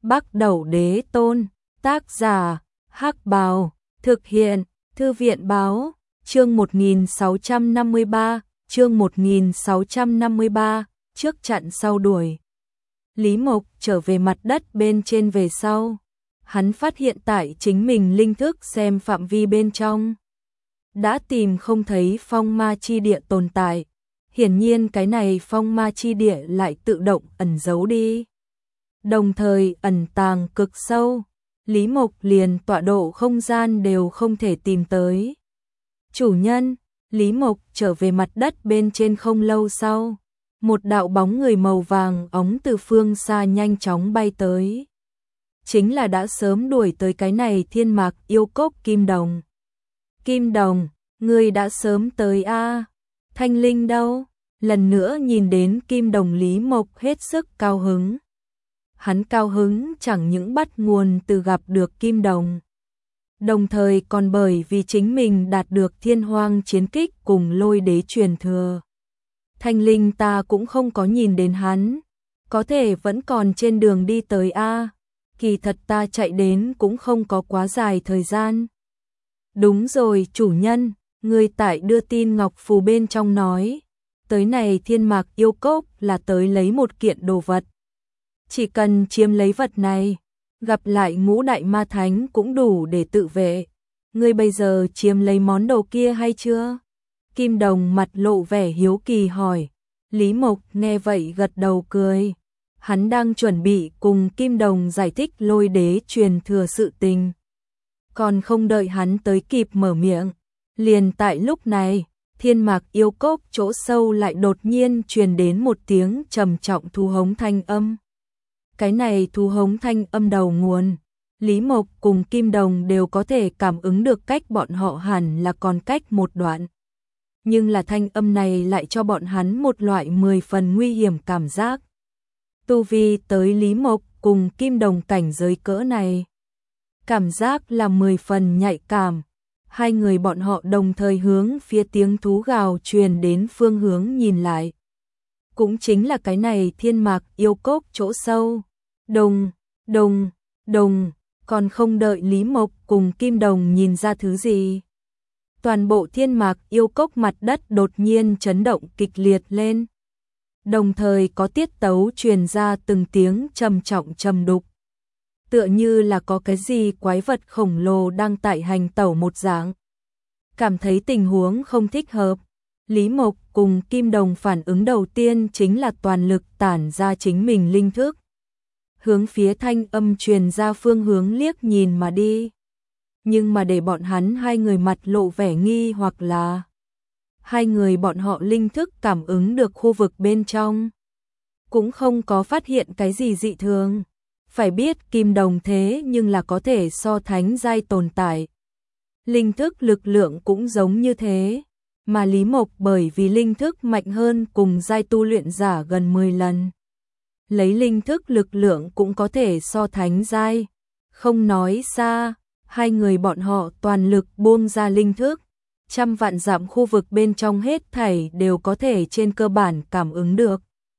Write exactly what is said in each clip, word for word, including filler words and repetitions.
Bắc Đẩu Đế Tôn, tác giả, Hắc Bào, thực hiện, Thư viện Báo, chương một nghìn sáu trăm năm mươi ba, chương một nghìn sáu trăm năm mươi ba, trước chặn sau đuổi. Lý Mộc trở về mặt đất bên trên về sau. Hắn phát hiện tại chính mình linh thức xem phạm vi bên trong. Đã tìm không thấy phong ma chi địa tồn tại. Hiển nhiên cái này phong ma chi địa lại tự động ẩn giấu đi. Đồng thời ẩn tàng cực sâu. Lý Mộc liền tọa độ không gian đều không thể tìm tới. Chủ nhân, Lý Mộc trở về mặt đất bên trên không lâu sau. Một đạo bóng người màu vàng óng từ phương xa nhanh chóng bay tới. Chính là đã sớm đuổi tới cái này thiên mạc yêu cốc Kim Đồng. Kim Đồng, ngươi đã sớm tới a à? Thanh Linh đâu? Lần nữa nhìn đến Kim Đồng, Lý Mộc hết sức cao hứng. Hắn cao hứng chẳng những bắt nguồn từ gặp được Kim Đồng. Đồng thời còn bởi vì chính mình đạt được thiên hoang chiến kích cùng lôi đế truyền thừa. Thanh Linh ta cũng không có nhìn đến hắn. Có thể vẫn còn trên đường đi tới a à? Kỳ thật ta chạy đến cũng không có quá dài thời gian. Đúng rồi chủ nhân, người tại đưa tin ngọc phù bên trong nói. Tới này thiên mạc yêu cốc là tới lấy một kiện đồ vật. Chỉ cần chiếm lấy vật này, gặp lại ngũ đại ma thánh cũng đủ để tự vệ. Ngươi bây giờ chiếm lấy món đồ kia hay chưa? Kim Đồng mặt lộ vẻ hiếu kỳ hỏi. Lý Mộc nghe vậy gật đầu cười. Hắn đang chuẩn bị cùng Kim Đồng giải thích lôi đế truyền thừa sự tình. Còn không đợi hắn tới kịp mở miệng. Liền tại lúc này, thiên mạc yêu cốc chỗ sâu lại đột nhiên truyền đến một tiếng trầm trọng thu hống thanh âm. Cái này thu hống thanh âm đầu nguồn, Lý Mộc cùng Kim Đồng đều có thể cảm ứng được cách bọn họ hẳn là còn cách một đoạn. Nhưng là thanh âm này lại cho bọn hắn một loại mười phần nguy hiểm cảm giác. Tu vi tới Lý Mộc cùng Kim Đồng cảnh giới cỡ này. Cảm giác là mười phần nhạy cảm. Hai người bọn họ đồng thời hướng phía tiếng thú gào truyền đến phương hướng nhìn lại. Cũng chính là cái này thiên mạc yêu cốc chỗ sâu. Đồng, đồng, đồng, còn không đợi Lý Mộc cùng Kim Đồng nhìn ra thứ gì. Toàn bộ thiên mạc yêu cốc mặt đất đột nhiên chấn động kịch liệt lên. Đồng thời có tiết tấu truyền ra từng tiếng trầm trọng trầm đục. Tựa như là có cái gì quái vật khổng lồ đang tại hành tẩu một dạng. Cảm thấy tình huống không thích hợp, Lý Mộc cùng Kim Đồng phản ứng đầu tiên chính là toàn lực tản ra chính mình linh thức. Hướng phía thanh âm truyền ra phương hướng liếc nhìn mà đi. Nhưng mà để bọn hắn hai người mặt lộ vẻ nghi hoặc là hai người bọn họ linh thức cảm ứng được khu vực bên trong. Cũng không có phát hiện cái gì dị thường. Phải biết Kim Đồng thế nhưng là có thể so thánh giai tồn tại. Linh thức lực lượng cũng giống như thế. Mà Lý Mộc bởi vì linh thức mạnh hơn cùng giai tu luyện giả gần mười lần. Lấy linh thức lực lượng cũng có thể so thánh giai. Không nói xa, hai người bọn họ toàn lực buông ra linh thức. Trăm vạn dặm khu vực bên trong hết thảy đều có thể trên cơ bản cảm ứng được.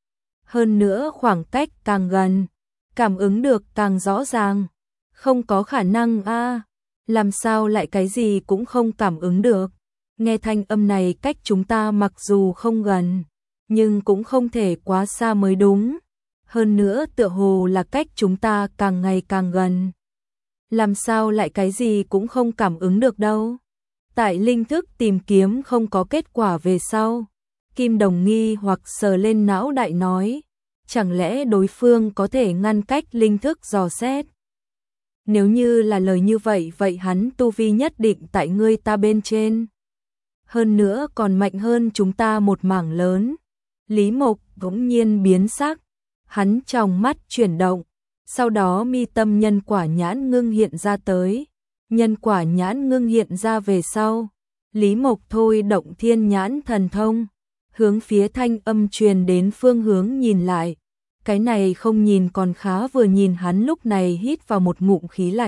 Hơn nữa khoảng cách càng gần, cảm ứng được càng rõ ràng. Không có khả năng a à, làm sao lại cái gì cũng không cảm ứng được. Nghe thanh âm này cách chúng ta mặc dù không gần, nhưng cũng không thể quá xa mới đúng. Hơn nữa tựa hồ là cách chúng ta càng ngày càng gần. Làm sao lại cái gì cũng không cảm ứng được đâu. Tại linh thức tìm kiếm không có kết quả về sau. Kim Đồng nghi hoặc sờ lên não đại nói. Chẳng lẽ đối phương có thể ngăn cách linh thức dò xét? Nếu như là lời như vậy, vậy hắn tu vi nhất định tại ngươi ta bên trên. Hơn nữa còn mạnh hơn chúng ta một mảng lớn. Lý Mộc bỗng nhiên biến sắc. Hắn trong mắt chuyển động. Sau đó mi tâm nhân quả nhãn ngưng hiện ra tới. Nhân quả nhãn ngưng hiện ra về sau. Lý Mộc thôi động thiên nhãn thần thông. Hướng phía thanh âm truyền đến phương hướng nhìn lại. Cái này không nhìn còn khá, vừa nhìn hắn lúc này hít vào một ngụm khí lạnh.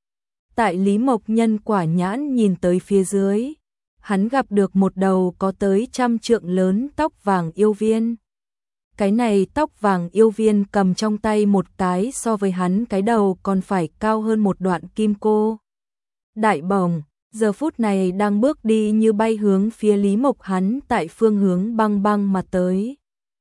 Tại Lý Mộc nhân quả nhãn nhìn tới phía dưới, hắn gặp được một đầu có tới trăm trượng lớn tóc vàng yêu viên. Cái này tóc vàng yêu viên cầm trong tay một cái so với hắn cái đầu còn phải cao hơn một đoạn kim cô. Đại bồng, giờ phút này đang bước đi như bay hướng phía Lý Mộc hắn tại phương hướng băng băng mà tới.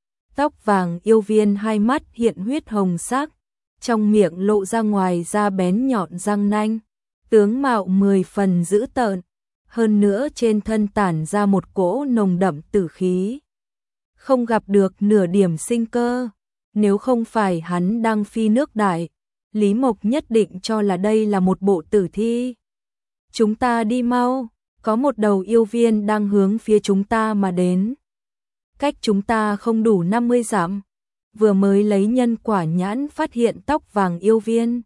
Tóc vàng yêu viên hai mắt hiện huyết hồng sắc, trong miệng lộ ra ngoài da bén nhọn răng nanh, tướng mạo mười phần dữ tợn, hơn nữa trên thân tản ra một cỗ nồng đậm tử khí. Không gặp được nửa điểm sinh cơ, nếu không phải hắn đang phi nước đại, Lý Mộc nhất định cho là đây là một bộ tử thi. Chúng ta đi mau, có một đầu yêu viên đang hướng phía chúng ta mà đến. Cách chúng ta không đủ năm mươi dặm. Vừa mới lấy nhân quả nhãn phát hiện tóc vàng yêu viên.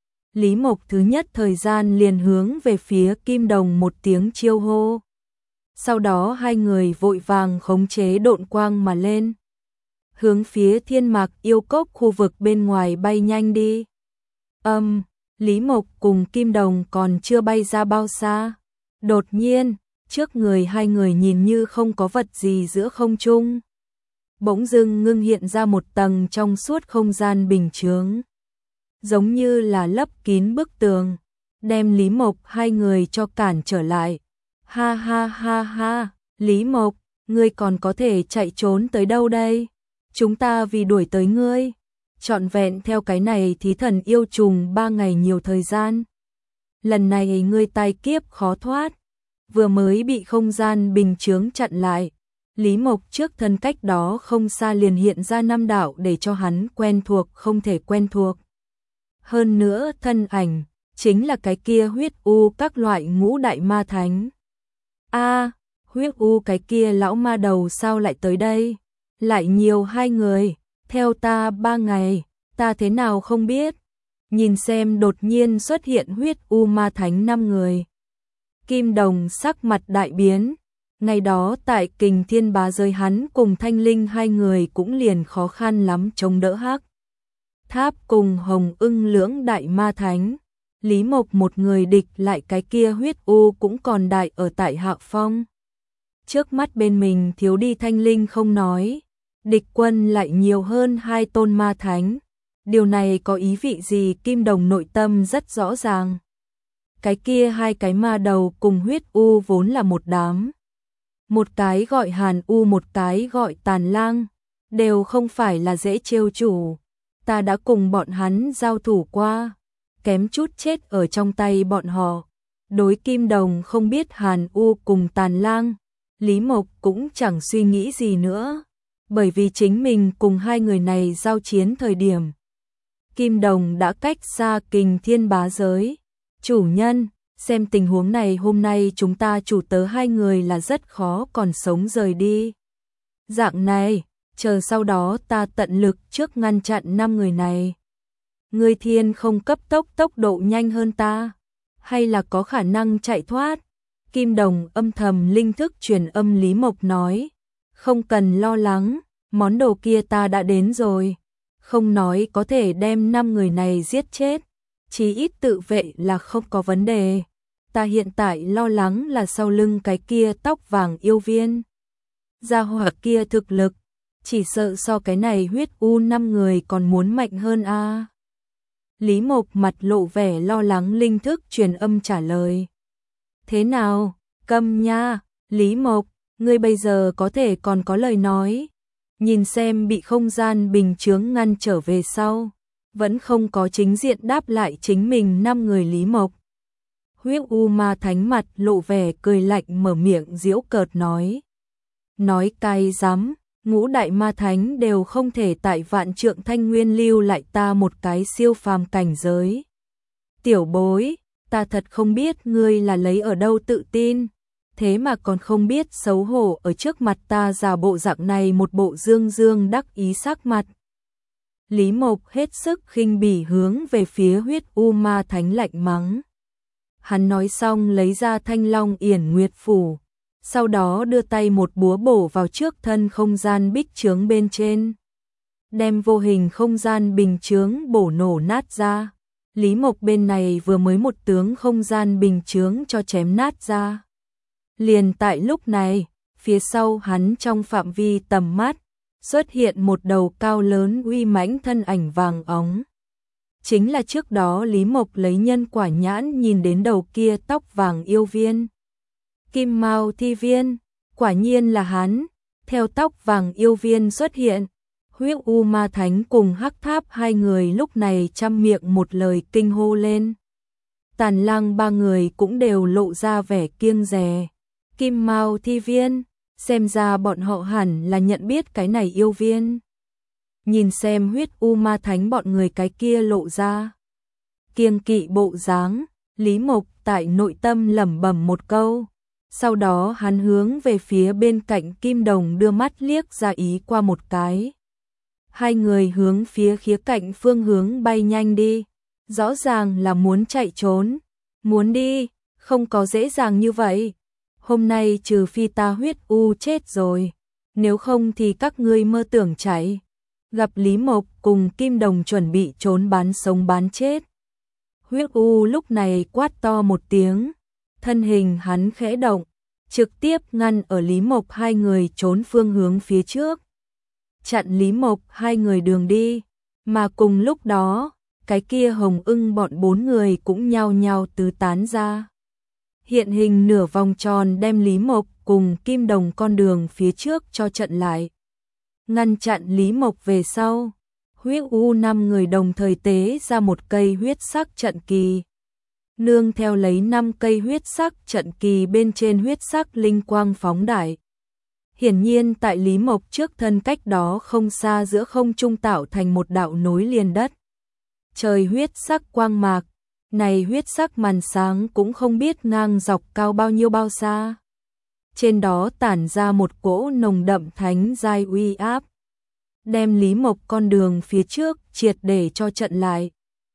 Lý Mộc thứ nhất thời gian liền hướng về phía Kim Đồng một tiếng chiêu hô. Sau đó hai người vội vàng khống chế độn quang mà lên. Hướng phía Thiên Mạc yêu cốc khu vực bên ngoài bay nhanh đi. Âm, um, Lý Mộc cùng Kim Đồng còn chưa bay ra bao xa. Đột nhiên, trước người hai người nhìn như không có vật gì giữa không trung. Bỗng dưng ngưng hiện ra một tầng trong suốt không gian bình chướng. Giống như là lấp kín bức tường, đem Lý Mộc hai người cho cản trở lại. Ha ha ha ha, Lý Mộc, ngươi còn có thể chạy trốn tới đâu đây? Chúng ta vì đuổi tới ngươi, trọn vẹn theo cái này thí thần yêu trùng ba ngày nhiều thời gian. Lần này ngươi tai kiếp khó thoát, vừa mới bị không gian bình chướng chặn lại. Lý Mộc trước thân cách đó không xa liền hiện ra năm đạo để cho hắn quen thuộc không thể quen thuộc. Hơn nữa thân ảnh, chính là cái kia huyết u các loại ngũ đại ma thánh. A, à, huyết u cái kia lão ma đầu sao lại tới đây? Lại nhiều hai người, theo ta ba ngày, ta thế nào không biết. Nhìn xem đột nhiên xuất hiện huyết u ma thánh năm người. Kim Đồng sắc mặt đại biến. Ngày đó tại Kình Thiên Bá giới hắn cùng Thanh Linh hai người cũng liền khó khăn lắm chống đỡ Hắc Tháp cùng Hồng Ưng lưỡng đại ma thánh. Lý Mộc một người địch lại cái kia huyết u cũng còn đại ở tại hạ phong. Trước mắt bên mình thiếu đi Thanh Linh không nói, địch quân lại nhiều hơn hai tôn ma thánh. Điều này có ý vị gì? Kim Đồng nội tâm rất rõ ràng. Cái kia hai cái ma đầu cùng huyết u vốn là một đám. Một cái gọi Hàn U, một cái gọi Tàn Lang, đều không phải là dễ trêu chủ. Ta đã cùng bọn hắn giao thủ qua, kém chút chết ở trong tay bọn họ. Đối Kim Đồng không biết Hàn U cùng Tàn Lang, Lý Mộc cũng chẳng suy nghĩ gì nữa, bởi vì chính mình cùng hai người này giao chiến thời điểm. Kim Đồng đã cách xa Kình Thiên Bá giới. Chủ nhân, xem tình huống này hôm nay chúng ta chủ tớ hai người là rất khó còn sống rời đi. Dạng này, chờ sau đó ta tận lực trước ngăn chặn năm người này. Ngươi thiên không cấp tốc tốc độ nhanh hơn ta, hay là có khả năng chạy thoát? Kim Đồng âm thầm linh thức truyền âm Lý Mộc nói, không cần lo lắng, món đồ kia ta đã đến rồi. Không nói có thể đem năm người này giết chết, chí ít tự vệ là không có vấn đề. Ta hiện tại lo lắng là sau lưng cái kia tóc vàng yêu viên. Gia hỏa kia thực lực, chỉ sợ so cái này huyết u năm người còn muốn mạnh hơn a. À. Lý Mộc mặt lộ vẻ lo lắng linh thức truyền âm trả lời. Thế nào, câm nha, Lý Mộc, ngươi bây giờ có thể còn có lời nói. Nhìn xem bị không gian bình chướng ngăn trở về sau, vẫn không có chính diện đáp lại chính mình năm người Lý Mộc. Huyết u ma thánh mặt lộ vẻ cười lạnh mở miệng giễu cợt nói. Nói cay rắm, ngũ đại ma thánh đều không thể tại vạn trượng thanh nguyên lưu lại ta một cái siêu phàm cảnh giới. Tiểu bối, ta thật không biết ngươi là lấy ở đâu tự tin, thế mà còn không biết xấu hổ ở trước mặt ta giả bộ dạng này một bộ dương dương đắc ý sắc mặt. Lý Mộc hết sức khinh bỉ hướng về phía huyết u ma thánh lạnh mắng. Hắn nói xong lấy ra Thanh Long Yển Nguyệt Phủ, sau đó đưa tay một búa bổ vào trước thân không gian bích chướng bên trên. Đem vô hình không gian bình chướng bổ nổ nát ra. Lý Mộc bên này vừa mới một tướng không gian bình chướng cho chém nát ra. Liền tại lúc này, phía sau hắn trong phạm vi tầm mắt, xuất hiện một đầu cao lớn uy mãnh thân ảnh vàng óng. Chính là trước đó Lý Mộc lấy nhân quả nhãn nhìn đến đầu kia tóc vàng yêu viên. Kim Mao Thi Viên, quả nhiên là hắn. Theo tóc vàng yêu viên xuất hiện, Huyết U Ma Thánh cùng Hắc Tháp hai người lúc này trăm miệng một lời kinh hô lên. Tàn Lăng ba người cũng đều lộ ra vẻ kiêng dè. Kim Mao Thi Viên, xem ra bọn họ hẳn là nhận biết cái này yêu viên. Nhìn xem Huyết U Ma Thánh bọn người cái kia lộ ra kiêng kỵ bộ dáng, Lý Mộc tại nội tâm lẩm bẩm một câu. Sau đó hắn hướng về phía bên cạnh Kim Đồng đưa mắt liếc ra ý qua một cái. Hai người hướng phía khía cạnh phương hướng bay nhanh đi. Rõ ràng là muốn chạy trốn. Muốn đi, không có dễ dàng như vậy. Hôm nay trừ phi ta Huyết U chết rồi. Nếu không thì các ngươi mơ tưởng chạy. Gặp Lý Mộc cùng Kim Đồng chuẩn bị trốn bán sống bán chết. Huyết U lúc này quát to một tiếng. Thân hình hắn khẽ động, trực tiếp ngăn ở Lý Mộc hai người trốn phương hướng phía trước. Chặn Lý Mộc hai người đường đi, mà cùng lúc đó, cái kia Hồng Ưng bọn bốn người cũng nhao nhao tứ tán ra. Hiện hình nửa vòng tròn đem Lý Mộc cùng Kim Đồng con đường phía trước cho chặn lại. Ngăn chặn Lý Mộc về sau, Huyết U năm người đồng thời tế ra một cây huyết sắc trận kỳ. Nương theo lấy năm cây huyết sắc trận kỳ bên trên huyết sắc linh quang phóng đại. Hiển nhiên tại Lý Mộc trước thân cách đó không xa giữa không trung tạo thành một đạo nối liền đất. Trời huyết sắc quang mạc, này huyết sắc màn sáng cũng không biết ngang dọc cao bao nhiêu bao xa. Trên đó tản ra một cỗ nồng đậm thánh giai uy áp. Đem Lý Mộc con đường phía trước triệt để cho trận lại.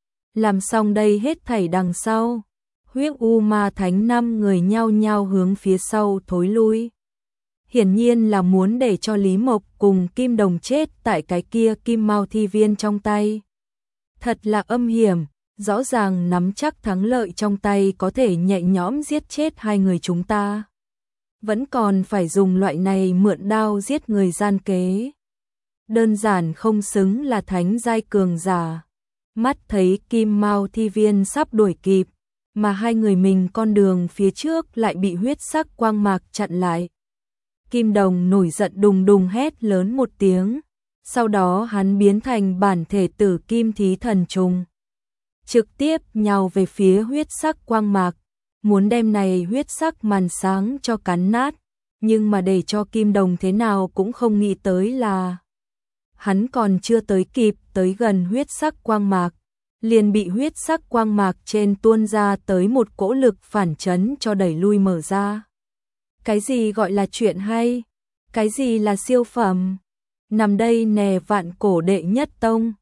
Làm xong đây hết thảy đằng sau, Huyết U Ma Thánh năm người nhao nhao hướng phía sau thối lui. Hiển nhiên là muốn để cho Lý Mộc cùng Kim Đồng chết tại cái kia Kim Mao Thi Viên trong tay. Thật là âm hiểm, rõ ràng nắm chắc thắng lợi trong tay có thể nhẹ nhõm giết chết hai người chúng ta. Vẫn còn phải dùng loại này mượn đao giết người gian kế. Đơn giản không xứng là thánh giai cường giả. Mắt thấy Kim Mao Thi Viên sắp đuổi kịp, mà hai người mình con đường phía trước lại bị huyết sắc quang mạc chặn lại. Kim Đồng nổi giận đùng đùng hét lớn một tiếng, sau đó hắn biến thành bản thể tử kim thí thần trùng. Trực tiếp nhào về phía huyết sắc quang mạc, muốn đem này huyết sắc màn sáng cho cắn nát, nhưng mà để cho Kim Đồng thế nào cũng không nghĩ tới là hắn còn chưa tới kịp tới gần huyết sắc quang mạc, liền bị huyết sắc quang mạc trên tuôn ra tới một cỗ lực phản chấn cho đẩy lui mở ra. Cái gì gọi là chuyện hay? Cái gì là siêu phẩm? Nằm đây nè vạn cổ đệ nhất tông,